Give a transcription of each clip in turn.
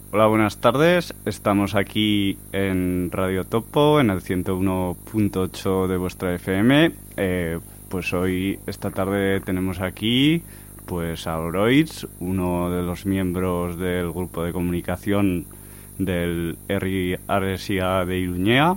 Hola, buenas tardes. Estamos aquí en Radio Topo, en el 101.8 de vuestra FM. Pues hoy, esta tarde, tenemos aquí pues a Oroitz, uno de los miembros del grupo de comunicación del Herri Arresia de Iruñea.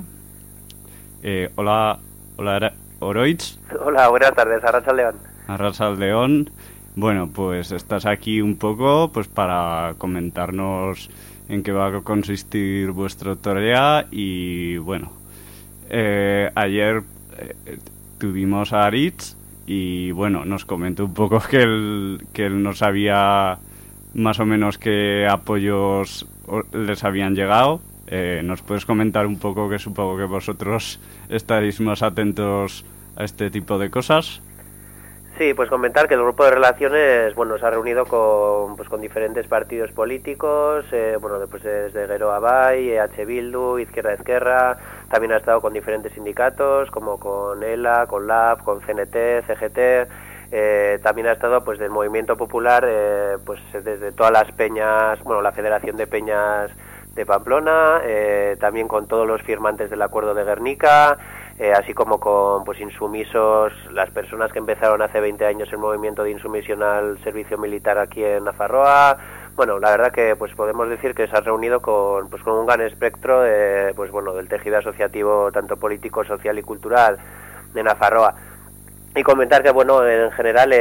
Hola, Oroitz. Hola, buenas tardes, Arratsaldeon. Arratsaldeon. Bueno, pues estás aquí un poco pues para comentarnos en qué va a consistir vuestra tarea y bueno, ayer tuvimos a Aritz y bueno, nos comentó un poco que él no sabía más o menos qué apoyos les habían llegado. ¿Nos puedes comentar un poco, que supongo que vosotros estaréis más atentos a este tipo de cosas? Sí, pues comentar que el grupo de relaciones, bueno, se ha reunido con diferentes partidos políticos, bueno, después desde Gero Abai, EH Bildu, Izquierda Ezkerra, también ha estado con diferentes sindicatos, como con ELA, con LAB, con CNT, CGT, también ha estado pues del Movimiento Popular, pues desde todas las peñas, bueno, la Federación de Peñas de Pamplona, también con todos los firmantes del Acuerdo de Guernica, así como con pues insumisos, las personas que empezaron hace 20 años el movimiento de insumisión al servicio militar aquí en Nafarroa. Bueno, la verdad que pues podemos decir que se ha reunido con un gran espectro de, pues bueno, del tejido asociativo tanto político, social y cultural de Nafarroa. Y comentar que bueno, en general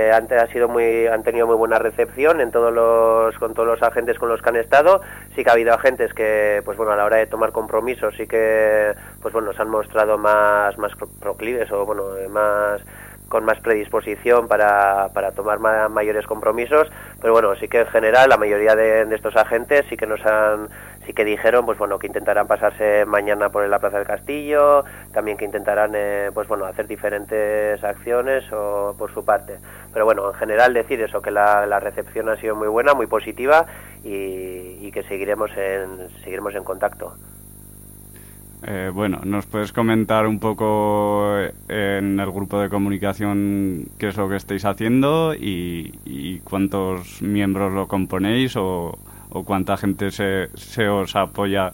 han tenido muy buena recepción con todos los agentes con los que han estado. Sí que ha habido agentes que pues bueno, a la hora de tomar compromisos sí que pues bueno, se han mostrado más proclives o bueno, con más predisposición para tomar mayores compromisos, pero bueno, sí que en general la mayoría de estos agentes sí que dijeron pues bueno, que intentarán pasarse mañana por la Plaza del Castillo, también que intentarán pues bueno, hacer diferentes acciones o por su parte. Pero bueno, en general decir eso, que la recepción ha sido muy buena, muy positiva y que seguiremos en contacto. Bueno, ¿nos puedes comentar un poco en el grupo de comunicación qué es lo que estáis haciendo y cuántos miembros lo componéis o cuánta gente se os apoya,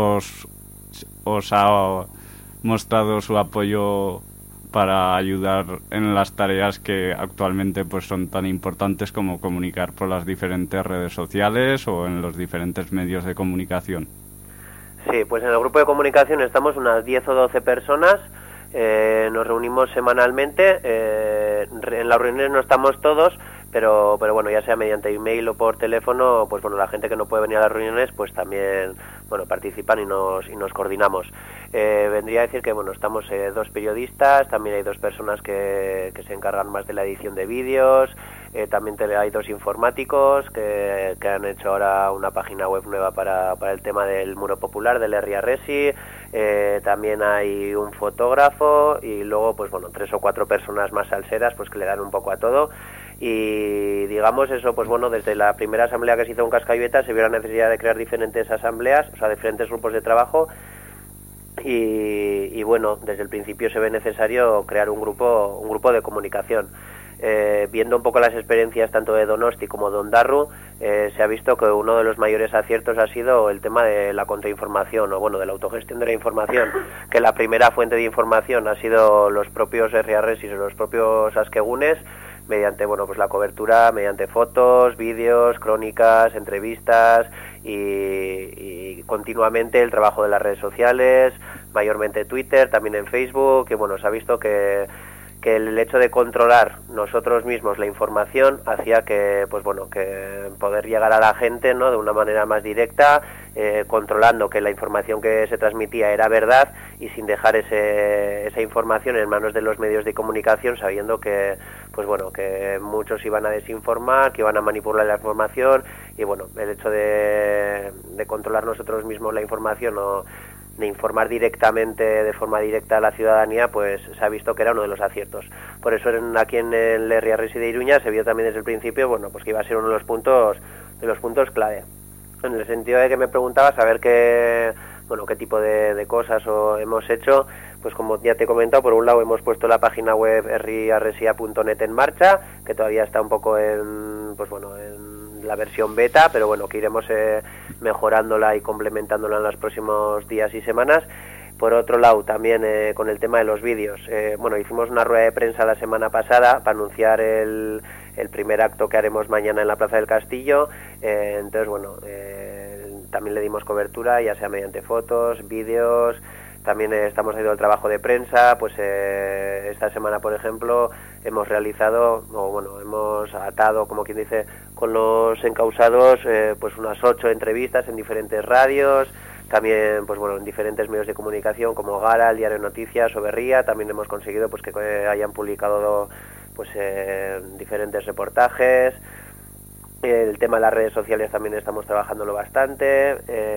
os ha mostrado su apoyo para ayudar en las tareas que actualmente pues son tan importantes como comunicar por las diferentes redes sociales o en los diferentes medios de comunicación? Sí, pues en el grupo de comunicación estamos unas 10 o 12 personas, nos reunimos semanalmente, en las reuniones no estamos todos, pero bueno, ya sea mediante email o por teléfono, pues bueno, la gente que no puede venir a las reuniones, pues también, bueno, participan y nos coordinamos. Vendría a decir que, bueno, estamos dos periodistas, también hay dos personas que se encargan más de la edición de vídeos, también hay dos informáticos que han hecho ahora una página web nueva para el tema del Muro Popular, del Herri Arresi, también hay un fotógrafo y luego, pues bueno, 3 o 4 personas más salseras, pues que le dan un poco a todo. Y digamos eso, pues bueno, desde la primera asamblea que se hizo en Cascalleta se vio la necesidad de crear diferentes asambleas, o sea, diferentes grupos de trabajo y bueno, desde el principio se ve necesario crear un grupo de comunicación. Viendo un poco las experiencias tanto de Donosti como de Ondarru, se ha visto que uno de los mayores aciertos ha sido el tema de la contrainformación, o bueno, de la autogestión de la información, que la primera fuente de información ha sido los propios RRs y los propios askegunes, mediante bueno, pues la cobertura, mediante fotos, vídeos, crónicas, entrevistas y continuamente el trabajo de las redes sociales, mayormente Twitter, también en Facebook, que bueno, se ha visto que el hecho de controlar nosotros mismos la información hacía que pues bueno, que poder llegar a la gente, ¿no?, de una manera más directa, controlando que la información que se transmitía era verdad y sin dejar esa información en manos de los medios de comunicación, sabiendo que pues bueno, que muchos iban a desinformar, que iban a manipular la información y bueno, el hecho de controlar nosotros mismos la información o de informar directamente, de forma directa a la ciudadanía, pues se ha visto que era uno de los aciertos. Por eso aquí en el Herri Arresi de Iruña se vio también desde el principio, bueno, pues que iba a ser uno de los puntos clave. En el sentido de que me preguntabas a ver qué tipo de cosas hemos hecho, pues como ya te he comentado, por un lado hemos puesto la página web herriarresia.net en marcha, que todavía está un poco en la versión beta, pero bueno, que iremos mejorándola y complementándola en los próximos días y semanas. Por otro lado, también con el tema de los vídeos, bueno, hicimos una rueda de prensa la semana pasada para anunciar el primer acto que haremos mañana en la Plaza del Castillo, entonces bueno, también le dimos cobertura, ya sea mediante fotos, vídeos. También estamos haciendo el trabajo de prensa, pues esta semana, por ejemplo, hemos realizado, o bueno, hemos atado, como quien dice, con los encausados, pues unas 8 entrevistas en diferentes radios, también, pues bueno, en diferentes medios de comunicación como Gara, el Diario de Noticias o Berría. También hemos conseguido pues que hayan publicado pues diferentes reportajes. El tema de las redes sociales también estamos trabajándolo bastante.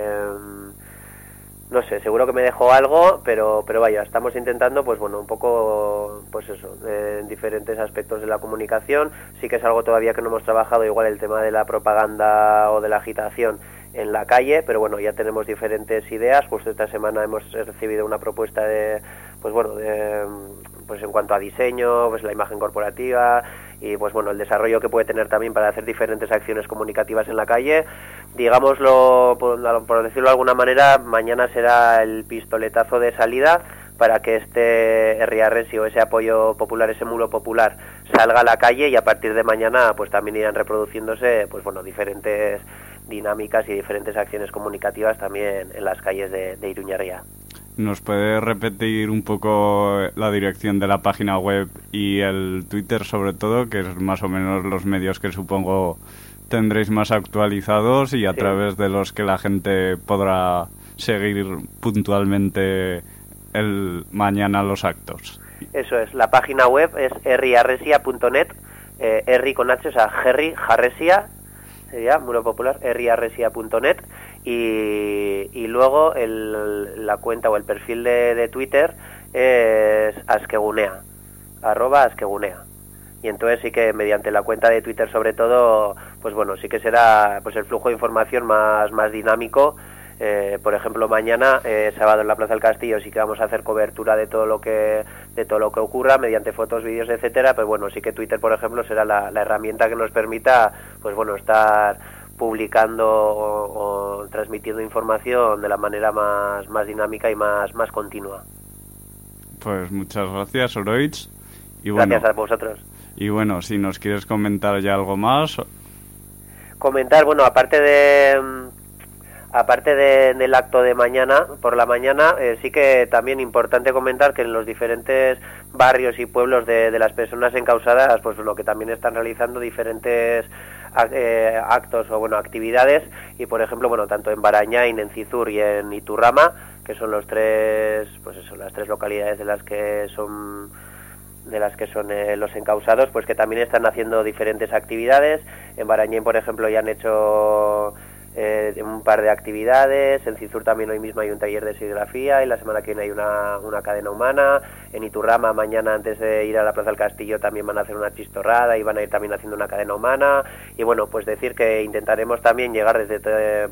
No sé, seguro que me dejo algo, pero vaya, estamos intentando, pues bueno, un poco, pues eso, en diferentes aspectos de la comunicación. Sí que es algo todavía que no hemos trabajado, igual el tema de la propaganda o de la agitación en la calle, pero bueno, ya tenemos diferentes ideas. Pues esta semana hemos recibido una propuesta de, pues bueno, pues en cuanto a diseño, pues la imagen corporativa y pues bueno, el desarrollo que puede tener también para hacer diferentes acciones comunicativas en la calle. Digámoslo, por decirlo de alguna manera, mañana será el pistoletazo de salida para que este RIARESI o ese apoyo popular, ese mulo popular, salga a la calle, y a partir de mañana pues también irán reproduciéndose pues bueno, diferentes dinámicas y diferentes acciones comunicativas también en las calles de Iruñerría. ¿Nos puede repetir un poco la dirección de la página web y el Twitter, sobre todo, que es más o menos los medios que supongo tendréis más actualizados y a través de los que la gente podrá seguir puntualmente mañana los actos? Eso es, la página web es herriarresia.net, Herri con H, o sea, Herri, Jarresia, sería Muro Popular, herriarresia.net, y luego la cuenta o el perfil de Twitter es askegunea, @askegunea. Y entonces sí que mediante la cuenta de Twitter sobre todo, pues bueno, sí que será pues el flujo de información más dinámico. Por ejemplo, mañana, sábado en la Plaza del Castillo, sí que vamos a hacer cobertura de todo lo que ocurra mediante fotos, vídeos, etcétera. Pero bueno, sí que Twitter, por ejemplo, será la herramienta que nos permita, pues bueno, estar publicando o transmitiendo información de la manera más dinámica y más continua. Pues muchas gracias, Oroitz. Y bueno, gracias a vosotros. Y bueno, si nos quieres comentar ya algo más. Comentar, bueno, aparte del acto de mañana, por la mañana, sí que también importante comentar que en los diferentes barrios y pueblos de las personas encausadas, pues lo que también están realizando diferentes actos o bueno, actividades, y por ejemplo, bueno, tanto en Barañáin, en Cizur y en Iturrama, que son las tres localidades de las que son los encausados, pues que también están haciendo diferentes actividades. En Barañáin, por ejemplo, ya han hecho un par de actividades. En Cizur también hoy mismo hay un taller de serigrafía, y la semana que viene hay una cadena humana. En Iturrama mañana, antes de ir a la Plaza del Castillo, también van a hacer una chistorrada y van a ir también haciendo una cadena humana. Y bueno, pues decir que intentaremos también llegar desde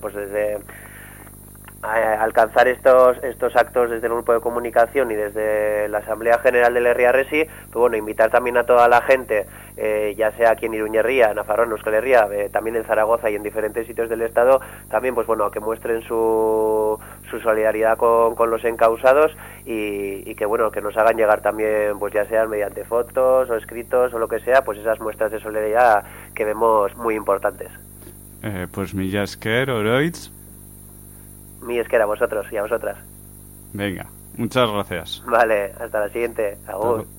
alcanzar estos actos desde el grupo de comunicación y desde la Asamblea General del RIARESI, pues bueno, invitar también a toda la gente, ya sea aquí en Iruñerría, en Nafarroa, en Euskal Herria, también en Zaragoza y en diferentes sitios del Estado, también pues bueno, a que muestren su solidaridad con los encausados y que bueno, que nos hagan llegar también, pues ya sean mediante fotos o escritos o lo que sea, pues esas muestras de solidaridad que vemos muy importantes. Pues mila esker, Oroitz. Mi esker a vosotros y a vosotras. Venga, muchas gracias. Vale, hasta la siguiente. Agur.